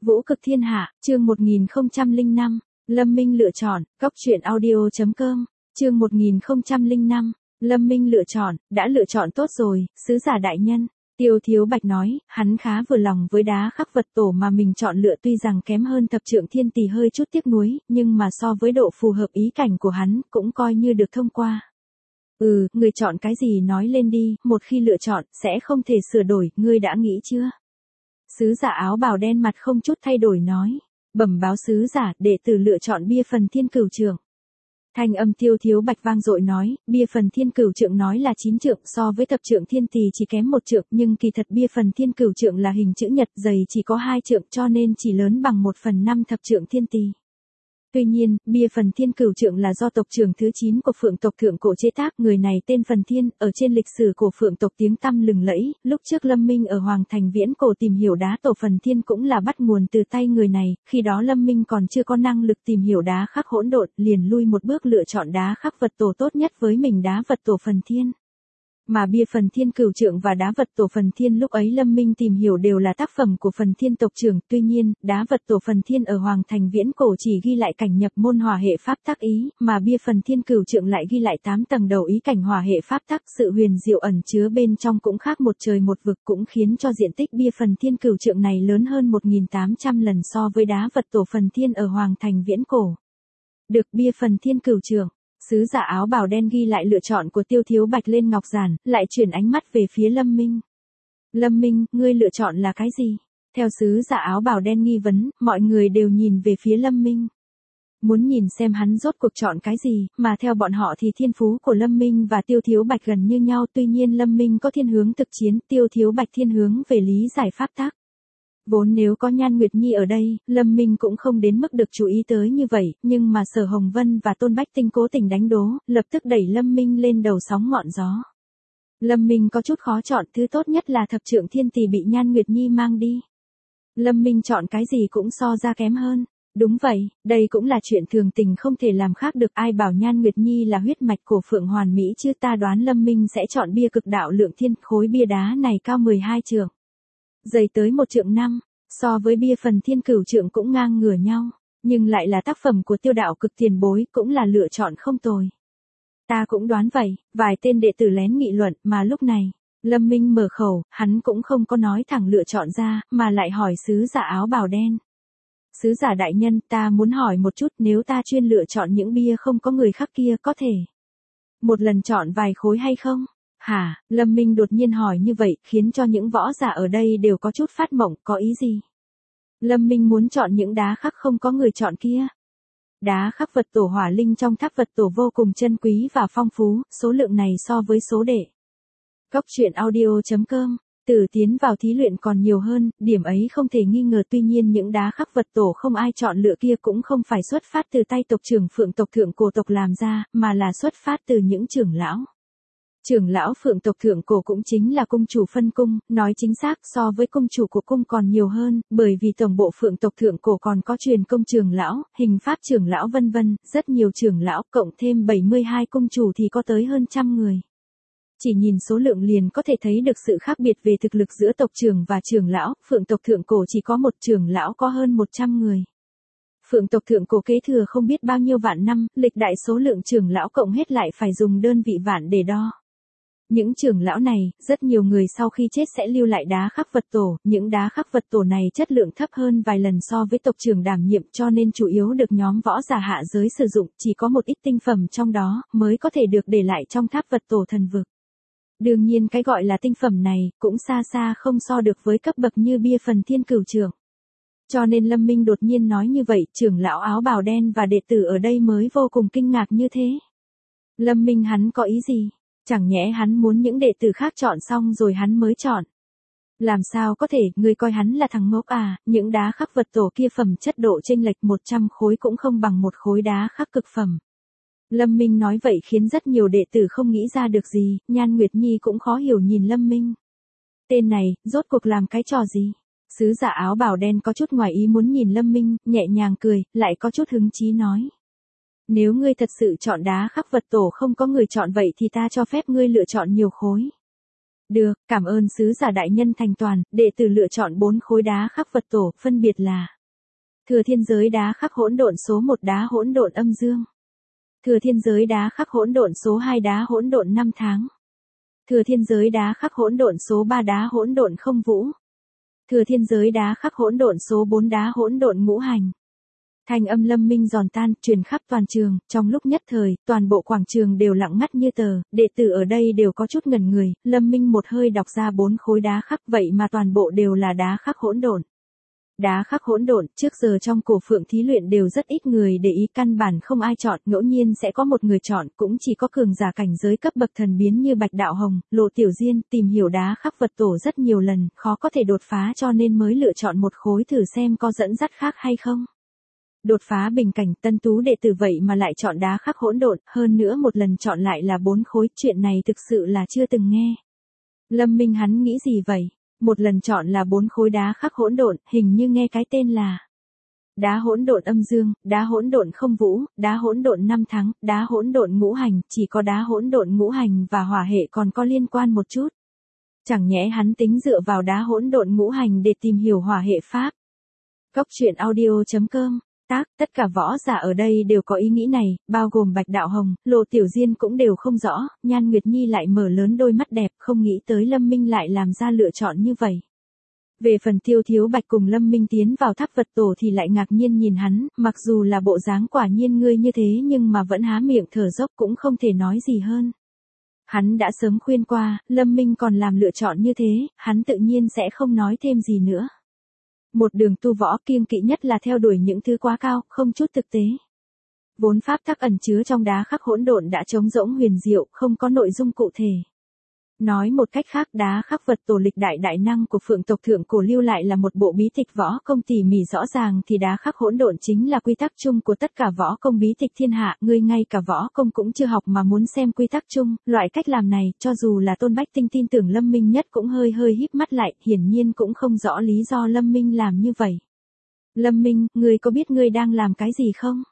Vũ cực thiên hạ, chương 1005, Lâm Minh lựa chọn, Cóc truyện audio.com, chương 1005, Lâm Minh lựa chọn, đã lựa chọn tốt rồi, sứ giả đại nhân. Tiêu Thiếu Bạch nói, hắn khá vừa lòng với đá khắc vật tổ mà mình chọn lựa, tuy rằng kém hơn thập trượng thiên tỳ hơi chút tiếc nuối, nhưng mà so với độ phù hợp ý cảnh của hắn, cũng coi như được thông qua. Người chọn cái gì nói lên đi, một khi lựa chọn, sẽ không thể sửa đổi, ngươi đã nghĩ chưa? Sứ giả áo bào đen mặt không chút thay đổi nói, bẩm báo sứ giả, đệ tử lựa chọn bia phần thiên cửu trượng. Thanh âm Tiêu Thiếu Bạch vang dội nói, bia phần thiên cửu trượng nói là 9 trượng, so với thập trượng thiên tỳ chỉ kém 1 trượng, nhưng kỳ thật bia phần thiên cửu trượng là hình chữ nhật, dày chỉ có 2 trượng, cho nên chỉ lớn bằng 1/5 thập trượng thiên tỳ. Tuy nhiên, bia phần thiên cửu trượng là do tộc trưởng thứ 9 của Phượng tộc thượng cổ chế tác, người này tên Phần Thiên, ở trên lịch sử của Phượng tộc tiếng tăm lừng lẫy, lúc trước Lâm Minh ở Hoàng Thành Viễn Cổ tìm hiểu đá tổ Phần Thiên cũng là bắt nguồn từ tay người này, khi đó Lâm Minh còn chưa có năng lực tìm hiểu đá khắc hỗn độn, liền lui một bước lựa chọn đá khắc vật tổ tốt nhất với mình, đá vật tổ Phần Thiên. Mà bia phần thiên cửu trượng và đá vật tổ Phần Thiên lúc ấy Lâm Minh tìm hiểu đều là tác phẩm của Phần Thiên tộc trưởng, tuy nhiên, đá vật tổ Phần Thiên ở Hoàng Thành Viễn Cổ chỉ ghi lại cảnh nhập môn hỏa hệ pháp tắc ý, mà bia phần thiên cửu trượng lại ghi lại 8 tầng đầu ý cảnh hỏa hệ pháp tắc, sự huyền diệu ẩn chứa bên trong cũng khác một trời một vực, cũng khiến cho diện tích bia phần thiên cửu trượng này lớn hơn 1.800 lần so với đá vật tổ Phần Thiên ở Hoàng Thành Viễn Cổ. Được bia phần thiên cửu trượng. Sứ giả áo bào đen ghi lại lựa chọn của Tiêu Thiếu Bạch lên ngọc giản, lại chuyển ánh mắt về phía Lâm Minh. Lâm Minh, ngươi lựa chọn là cái gì? Theo sứ giả áo bào đen nghi vấn, mọi người đều nhìn về phía Lâm Minh. Muốn nhìn xem hắn rốt cuộc chọn cái gì, mà theo bọn họ thì thiên phú của Lâm Minh và Tiêu Thiếu Bạch gần như nhau, tuy nhiên Lâm Minh có thiên hướng thực chiến, Tiêu Thiếu Bạch thiên hướng về lý giải pháp tắc. Vốn nếu có Nhan Nguyệt Nhi ở đây, Lâm Minh cũng không đến mức được chú ý tới như vậy, nhưng mà Sở Hồng Vân và Tôn Bách Tinh cố tình đánh đố, lập tức đẩy Lâm Minh lên đầu sóng ngọn gió. Lâm Minh có chút khó chọn, thứ tốt nhất là thập trượng thiên tỳ bị Nhan Nguyệt Nhi mang đi. Lâm Minh chọn cái gì cũng so ra kém hơn. Đúng vậy, đây cũng là chuyện thường tình không thể làm khác được, ai bảo Nhan Nguyệt Nhi là huyết mạch của Phượng Hoàn Mỹ chứ, ta đoán Lâm Minh sẽ chọn bia cực đạo lượng thiên, khối bia đá này cao 12 trượng. Dày tới 1 trượng 5, so với bia phần thiên cửu trượng cũng ngang ngửa nhau, nhưng lại là tác phẩm của Tiêu đạo cực tiền bối, cũng là lựa chọn không tồi. Ta cũng đoán vậy, vài tên đệ tử lén nghị luận, mà lúc này, Lâm Minh mở khẩu, hắn cũng không có nói thẳng lựa chọn ra, mà lại hỏi sứ giả áo bào đen. Sứ giả đại nhân, ta muốn hỏi một chút, nếu ta chuyên lựa chọn những bia không có người khác kia, có thể một lần chọn vài khối hay không? Hả, Lâm Minh đột nhiên hỏi như vậy, khiến cho những võ giả ở đây đều có chút phát mộng, có ý gì? Lâm Minh muốn chọn những đá khắc không có người chọn kia. Đá khắc vật tổ hỏa linh trong tháp vật tổ vô cùng chân quý và phong phú, số lượng này so với số đệ Cóc truyện audio.com, từ tiến vào thí luyện còn nhiều hơn, điểm ấy không thể nghi ngờ, tuy nhiên những đá khắc vật tổ không ai chọn lựa kia cũng không phải xuất phát từ tay tộc trưởng Phượng tộc thượng cổ tộc làm ra, mà là xuất phát từ những trưởng lão. Trưởng lão Phượng tộc thượng cổ cũng chính là cung chủ phân cung, nói chính xác so với cung chủ của cung còn nhiều hơn, bởi vì tổng bộ Phượng tộc thượng cổ còn có truyền công trưởng lão, hình pháp trưởng lão vân vân, rất nhiều trưởng lão, cộng thêm 72 cung chủ thì có tới hơn 100 người. Chỉ nhìn số lượng liền có thể thấy được sự khác biệt về thực lực giữa tộc trưởng và trưởng lão, Phượng tộc thượng cổ chỉ có một trưởng lão có hơn 100 người. Phượng tộc thượng cổ kế thừa không biết bao nhiêu vạn năm, lịch đại số lượng trưởng lão cộng hết lại phải dùng đơn vị vạn để đo. Những trưởng lão này, rất nhiều người sau khi chết sẽ lưu lại đá khắc vật tổ, những đá khắc vật tổ này chất lượng thấp hơn vài lần so với tộc trưởng đảm nhiệm, cho nên chủ yếu được nhóm võ giả hạ giới sử dụng, chỉ có một ít tinh phẩm trong đó, mới có thể được để lại trong tháp vật tổ thần vực. Đương nhiên cái gọi là tinh phẩm này, cũng xa xa không so được với cấp bậc như bia phần thiên cửu trượng. Cho nên Lâm Minh đột nhiên nói như vậy, trưởng lão áo bào đen và đệ tử ở đây mới vô cùng kinh ngạc như thế. Lâm Minh hắn có ý gì? Chẳng nhẽ hắn muốn những đệ tử khác chọn xong rồi hắn mới chọn? Làm sao có thể, ngươi coi hắn là thằng ngốc à, những đá khắc vật tổ kia phẩm chất độ chênh lệch 100 khối cũng không bằng một khối đá khắc cực phẩm. Lâm Minh nói vậy khiến rất nhiều đệ tử không nghĩ ra được gì, Nhan Nguyệt Nhi cũng khó hiểu nhìn Lâm Minh. Tên này, rốt cuộc làm cái trò gì? Sứ giả áo bào đen có chút ngoài ý muốn nhìn Lâm Minh, nhẹ nhàng cười, lại có chút hứng chí nói. Nếu ngươi thật sự chọn đá khắc vật tổ không có người chọn vậy thì ta cho phép ngươi lựa chọn nhiều khối. Được, cảm ơn sứ giả đại nhân thành toàn, đệ tử lựa chọn 4 khối đá khắc Phật tổ, phân biệt là Thừa Thiên Giới đá khắc hỗn độn số 1 đá hỗn độn âm dương. Thừa Thiên Giới đá khắc hỗn độn số 2 đá hỗn độn năm tháng. Thừa Thiên Giới đá khắc hỗn độn số 3 đá hỗn độn không vũ. Thừa Thiên Giới đá khắc hỗn độn số 4 đá hỗn độn ngũ hành. Thanh âm Lâm Minh giòn tan, truyền khắp toàn trường, trong lúc nhất thời, toàn bộ quảng trường đều lặng ngắt như tờ, đệ tử ở đây đều có chút ngẩn người, Lâm Minh một hơi đọc ra 4 khối đá khắc, vậy mà toàn bộ đều là đá khắc hỗn độn. Đá khắc hỗn độn, trước giờ trong cổ phượng thí luyện đều rất ít người để ý, căn bản không ai chọn, ngẫu nhiên sẽ có một người chọn, cũng chỉ có cường giả cảnh giới cấp bậc thần biến như Bạch Đạo Hồng, Lộ Tiểu Diên, tìm hiểu đá khắc Phật tổ rất nhiều lần, khó có thể đột phá cho nên mới lựa chọn một khối thử xem có dẫn dắt khác hay không. Đột phá bình cảnh, tân tú đệ tử vậy mà lại chọn đá khắc hỗn độn, hơn nữa một lần chọn lại là 4 khối, chuyện này thực sự là chưa từng nghe. Lâm Minh hắn nghĩ gì vậy? Một lần chọn là 4 khối đá khắc hỗn độn, hình như nghe cái tên là đá hỗn độn âm dương, đá hỗn độn không vũ, đá hỗn độn năm tháng, đá hỗn độn ngũ hành, chỉ có đá hỗn độn ngũ hành và hỏa hệ còn có liên quan một chút. Chẳng nhẽ hắn tính dựa vào đá hỗn độn ngũ hành để tìm hiểu hỏa hệ pháp. Cốc truyện audio.com. Tất cả võ giả ở đây đều có ý nghĩ này, bao gồm Bạch Đạo Hồng, Lộ Tiểu Diên cũng đều không rõ, Nhan Nguyệt Nhi lại mở lớn đôi mắt đẹp, không nghĩ tới Lâm Minh lại làm ra lựa chọn như vậy. Về phần Tiêu Thiếu Bạch cùng Lâm Minh tiến vào tháp Phật tổ thì lại ngạc nhiên nhìn hắn, mặc dù là bộ dáng quả nhiên ngươi như thế nhưng mà vẫn há miệng thở dốc cũng không thể nói gì hơn. Hắn đã sớm khuyên qua, Lâm Minh còn làm lựa chọn như thế, hắn tự nhiên sẽ không nói thêm gì nữa. Một đường tu võ kiêng kỵ nhất là theo đuổi những thứ quá cao, không chút thực tế. Vốn pháp tắc ẩn chứa trong đá khắc hỗn độn đã trống rỗng huyền diệu, không có nội dung cụ thể. Nói một cách khác, đá khắc Phật tổ lịch đại đại năng của Phượng tộc thượng cổ lưu lại là một bộ bí tịch võ công tỉ mỉ rõ ràng, thì đá khắc hỗn độn chính là quy tắc chung của tất cả võ công bí tịch thiên hạ, ngươi ngay cả võ công cũng chưa học mà muốn xem quy tắc chung, loại cách làm này, cho dù là Tôn Bách Tinh tin tưởng Lâm Minh nhất cũng hơi híp mắt lại, hiển nhiên cũng không rõ lý do Lâm Minh làm như vậy. Lâm Minh, ngươi có biết ngươi đang làm cái gì không?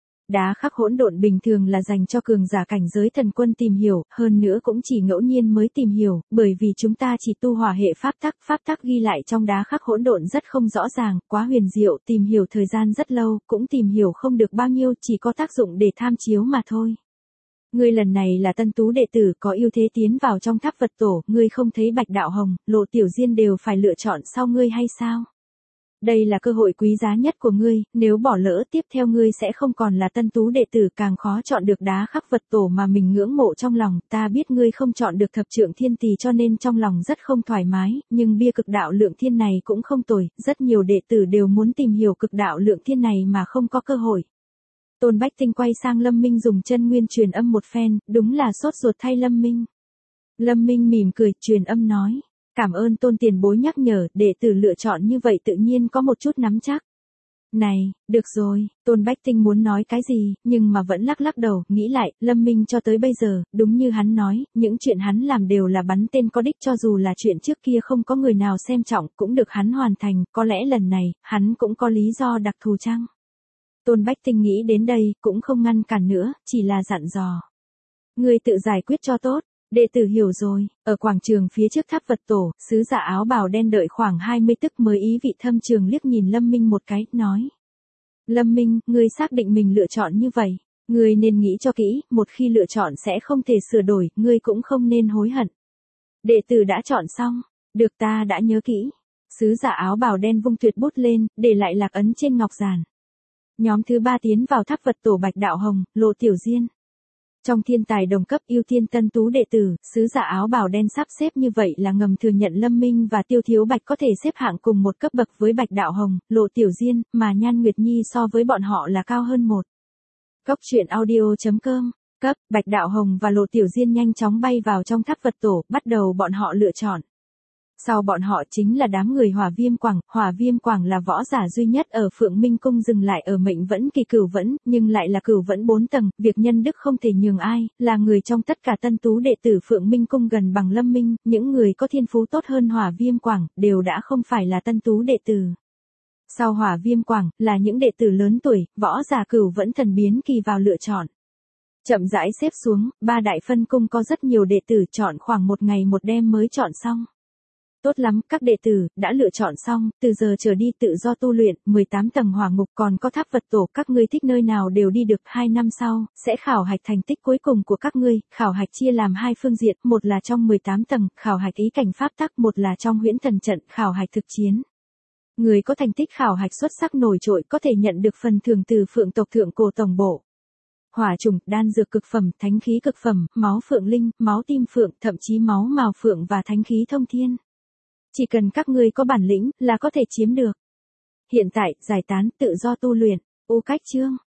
Đá khắc hỗn độn bình thường là dành cho cường giả cảnh giới thần quân tìm hiểu, hơn nữa cũng chỉ ngẫu nhiên mới tìm hiểu, bởi vì chúng ta chỉ tu hỏa hệ pháp tắc ghi lại trong đá khắc hỗn độn rất không rõ ràng, quá huyền diệu, tìm hiểu thời gian rất lâu, cũng tìm hiểu không được bao nhiêu, chỉ có tác dụng để tham chiếu mà thôi. Ngươi lần này là tân tú đệ tử có ưu thế tiến vào trong tháp Phật tổ, ngươi không thấy Bạch Đạo Hồng, Lộ Tiểu Diên đều phải lựa chọn sau ngươi hay sao? Đây là cơ hội quý giá nhất của ngươi, nếu bỏ lỡ tiếp theo ngươi sẽ không còn là tân tú đệ tử, càng khó chọn được đá khắc Phật tổ mà mình ngưỡng mộ trong lòng, ta biết ngươi không chọn được thập trượng thiên tỳ cho nên trong lòng rất không thoải mái, nhưng bia cực đạo lượng thiên này cũng không tồi, rất nhiều đệ tử đều muốn tìm hiểu cực đạo lượng thiên này mà không có cơ hội. Tôn Bách Tinh quay sang Lâm Minh dùng chân nguyên truyền âm một phen, đúng là sốt ruột thay Lâm Minh. Lâm Minh mỉm cười, truyền âm nói. Cảm ơn Tôn tiền bối nhắc nhở, đệ tử lựa chọn như vậy tự nhiên có một chút nắm chắc. Này, được rồi, Tôn Bách Tinh muốn nói cái gì, nhưng mà vẫn lắc đầu, nghĩ lại, Lâm Minh cho tới bây giờ, đúng như hắn nói, những chuyện hắn làm đều là bắn tên có đích, cho dù là chuyện trước kia không có người nào xem trọng, cũng được hắn hoàn thành, có lẽ lần này, hắn cũng có lý do đặc thù chăng? Tôn Bách Tinh nghĩ đến đây, cũng không ngăn cản nữa, chỉ là dặn dò. Ngươi tự giải quyết cho tốt. Đệ tử hiểu rồi, ở quảng trường phía trước tháp Phật tổ, sứ giả áo bào đen đợi khoảng 20 tức mới ý vị thâm trường liếc nhìn Lâm Minh một cái, nói. Lâm Minh, ngươi xác định mình lựa chọn như vậy, ngươi nên nghĩ cho kỹ, một khi lựa chọn sẽ không thể sửa đổi, ngươi cũng không nên hối hận. Đệ tử đã chọn xong, được ta đã nhớ kỹ. Sứ giả áo bào đen vung tuyệt bút lên, để lại lạc ấn trên ngọc giản. Nhóm thứ 3 tiến vào tháp Phật tổ Bạch Đạo Hồng, Lộ Tiểu Diên. Trong thiên tài đồng cấp ưu tiên tân tú đệ tử, sứ giả áo bào đen sắp xếp như vậy là ngầm thừa nhận Lâm Minh và Tiêu Thiếu Bạch có thể xếp hạng cùng một cấp bậc với Bạch Đạo Hồng, Lộ Tiểu Diên, mà Nhan Nguyệt Nhi so với bọn họ là cao hơn một. Cốc truyện audio.com, Bạch Đạo Hồng và Lộ Tiểu Diên nhanh chóng bay vào trong tháp Phật tổ, bắt đầu bọn họ lựa chọn. Sau bọn họ chính là đám người Hỏa Viêm Quảng là võ giả duy nhất ở Phượng Minh Cung dừng lại ở mệnh vẫn kỳ cửu vẫn, nhưng lại là cửu vẫn 4 tầng, việc nhân đức không thể nhường ai, là người trong tất cả tân tú đệ tử Phượng Minh Cung gần bằng Lâm Minh, những người có thiên phú tốt hơn Hỏa Viêm Quảng, đều đã không phải là tân tú đệ tử. Sau Hỏa Viêm Quảng, là những đệ tử lớn tuổi, võ giả cửu vẫn thần biến kỳ vào lựa chọn. Chậm rãi xếp xuống, ba đại phân cung có rất nhiều đệ tử chọn khoảng một ngày một đêm mới chọn xong. Tốt lắm, các đệ tử, đã lựa chọn xong, từ giờ trở đi tự do tu luyện, 18 tầng hỏa ngục còn có tháp Phật tổ, các ngươi thích nơi nào đều đi được, 2 năm sau, sẽ khảo hạch thành tích cuối cùng của các ngươi, khảo hạch chia làm hai phương diện, một là trong 18 tầng, khảo hạch ý cảnh pháp tắc, một là trong huyễn thần trận, khảo hạch thực chiến. Người có thành tích khảo hạch xuất sắc nổi trội có thể nhận được phần thưởng từ Phượng tộc thượng cổ tổng bộ. Hỏa trùng, đan dược cực phẩm, thánh khí cực phẩm, máu phượng linh, máu tim phượng, thậm chí máu mào phượng và thánh khí thông thiên. Chỉ cần các ngươi có bản lĩnh là có thể chiếm được. Hiện tại, giải tán, tự do tu luyện. Cách chương